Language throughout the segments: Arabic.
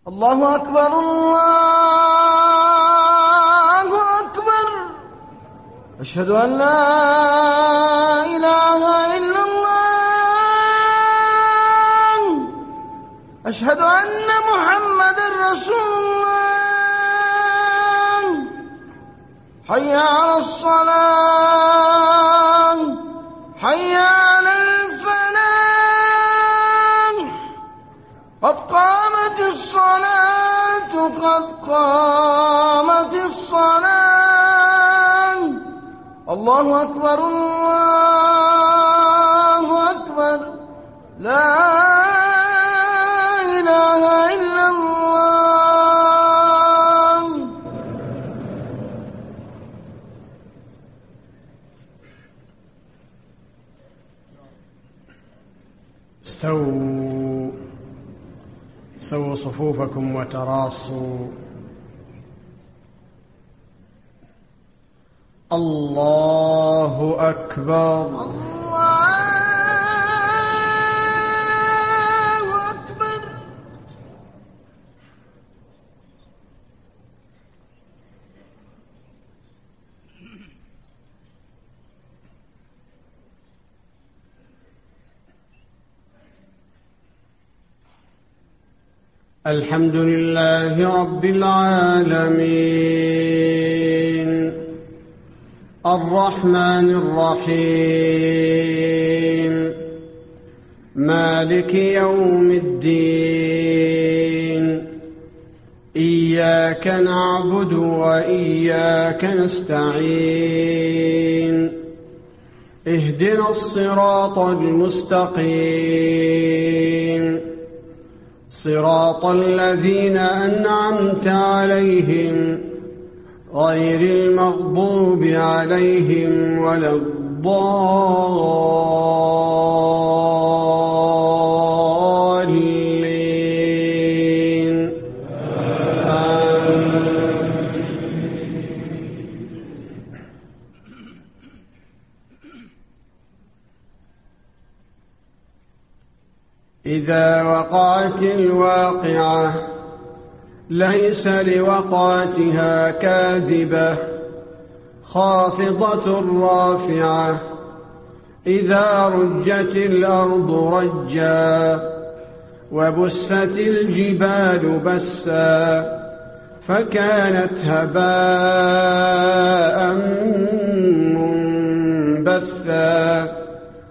الله أكبر الله أكبر. أشهد أن لا إله إلا الله. أشهد أن محمدًا رسول الله. حي على الصلاة، حي على الفلاح، قد قامت الصلاة، قد قامت الصلاة. الله أكبر الله أكبر. لا إله إلا الله. سووا صفوفكم وتراصوا. الله أكبر. الله أكبر. الحمد لله رب العالمين، الرحمن الرحيم، مالك يوم الدين. إياك نعبد وإياك نستعين. اهدنا الصراط المستقيم، صراط الذين أنعمت عليهم غير المغضوب عليهم ولا الضالين. إذا وقعت الواقعة ليس لوقعتها كاذبة، خافضة رافعة. إذا رجت الأرض رجا وبست الجبال بسا فكانت هباء منبثا.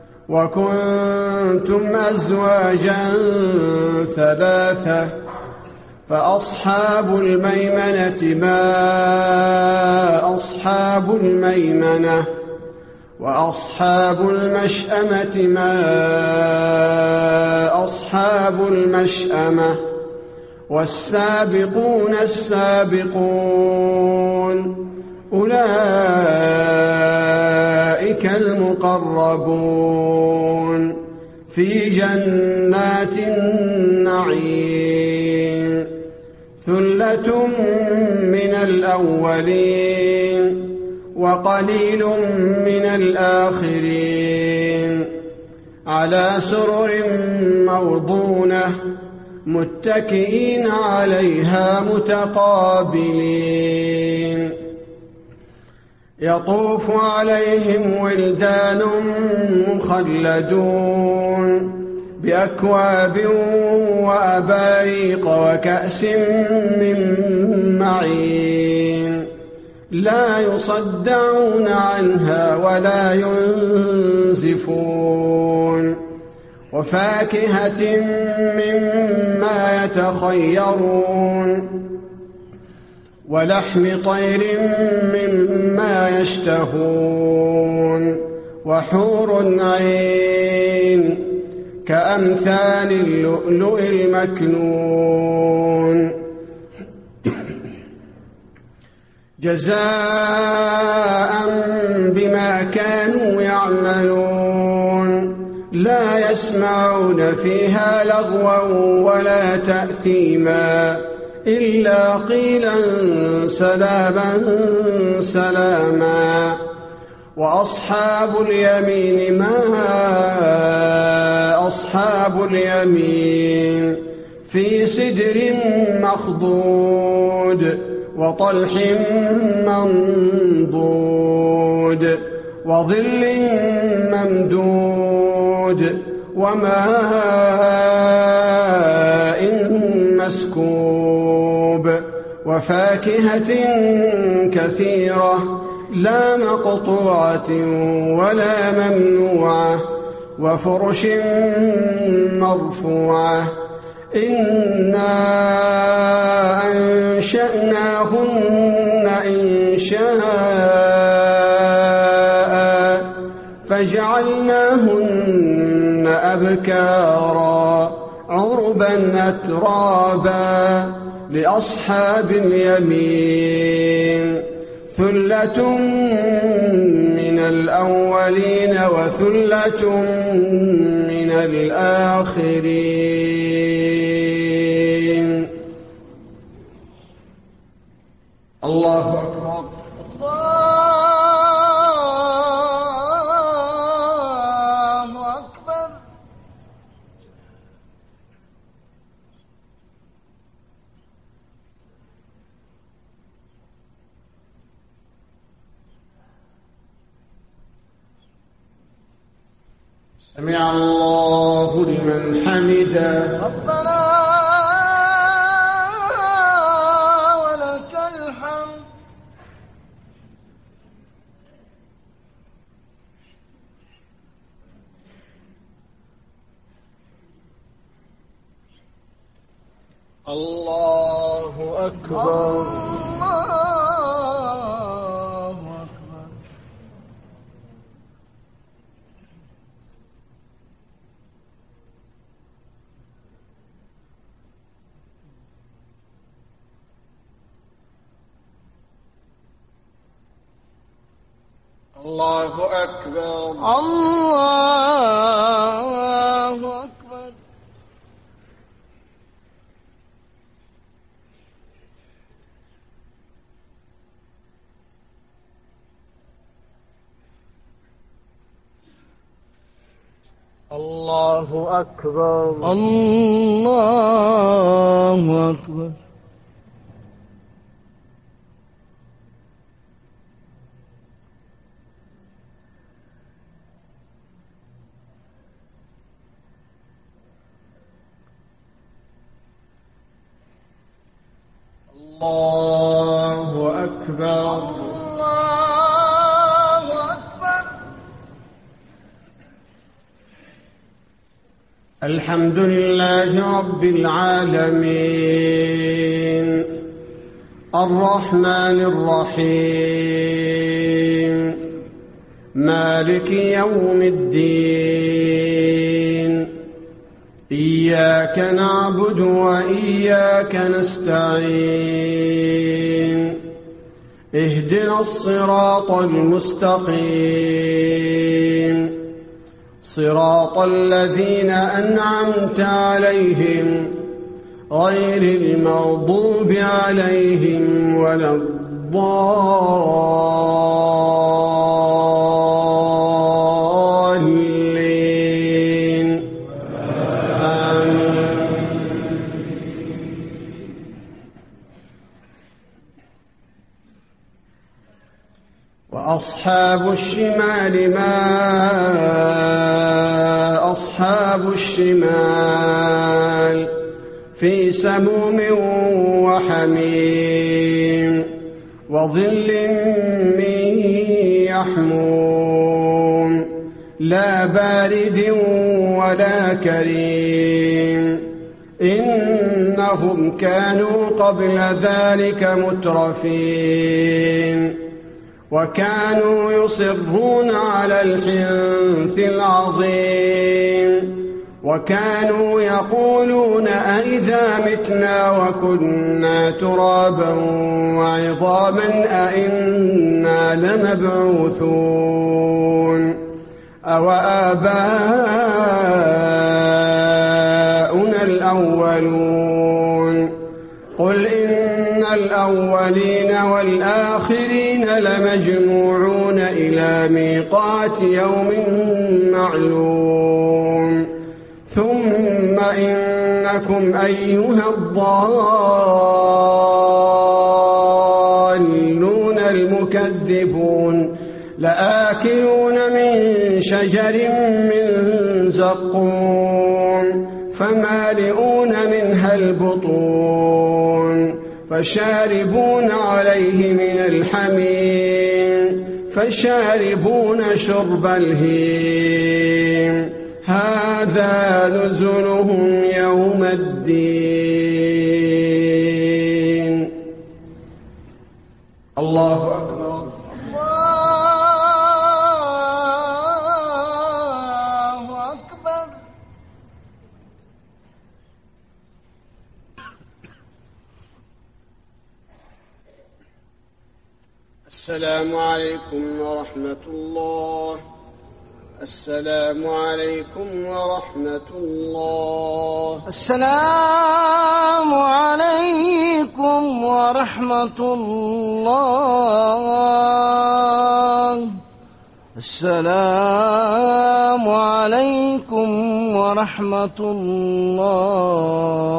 وكنتم أزواجا ثلاثة فأصحاب الميمنة ما أصحاب الميمنة، وأصحاب المشأمة ما أصحاب المشأمة. والسابقون السابقون أولئك المقربون في جنات النعيم. ثلة من الأولين وقليل من الآخرين. على سرر موضونة متكئين عليها متقابلين. يطوف عليهم ولدان مخلدون بأكواب وأباريق وكأس من معين. لا يصدعون عنها ولا ينزفون. وفاكهة مما يتخيرون ولحم طير مما يشتهون. وحور عين كأمثال اللؤلؤ المكنون جزاء بما كانوا يعملون. لا يسمعون فيها لغوا ولا تأثيما إلا قيلا سلاما سلاما. وأصحاب اليمين ما أصحاب اليمين في سدر مخضود وطلح منضود وظل ممدود وماء مسكوب وفاكهة كثيرة لا مقطوعة ولا ممنوعة وفرش مرفوعة إنا أنشأناهن إنشاء فجعلناهن أبكارا عربا أترابا لأصحاب اليمين ثلة من الأولين وثلة من الآخرين. الله أكبر. الله أكبر. سمع الله لمن حمده. ربنا ولك الحمد. الله أكبر. الله أكبر. الله أكبر. الله أكبر. الله أكبر. الله أكبر. الله أكبر. الله أكبر. الحمد لله رب العالمين الرحمن الرحيم مالك يوم الدين إياك نعبد وإياك نستعين اهدنا الصراط المستقيم صراط الذين أنعمت عليهم غير المغضوب عليهم ولا الضالين آمين. وأصحاب الشمال ما أصحاب الشمال في سموم وحميم وظل من يحموم لا بارد ولا كريم إنهم كانوا قبل ذلك مترفين وكانوا يصرون على الحنث العظيم وكانوا يقولون أئذا متنا وكنا ترابا وعظاما أئنا لمبعوثون أو آباؤنا الأولون قل إن الأولين والآخرين لمجموعون إلى ميقات يوم معلوم ثم إن إنكم أيها الضالون المكذبون لآكلون من شجر من زقوم فمالئون منها البطون فشاربون عليه من الحميم فشاربون شرب الهيم هذا نزلهم يوم الدين. الله أكبر. الله أكبر. السلام عليكم ورحمة الله. السلام عليكم ورحمة الله. السلام عليكم ورحمة الله. السلام عليكم ورحمة الله.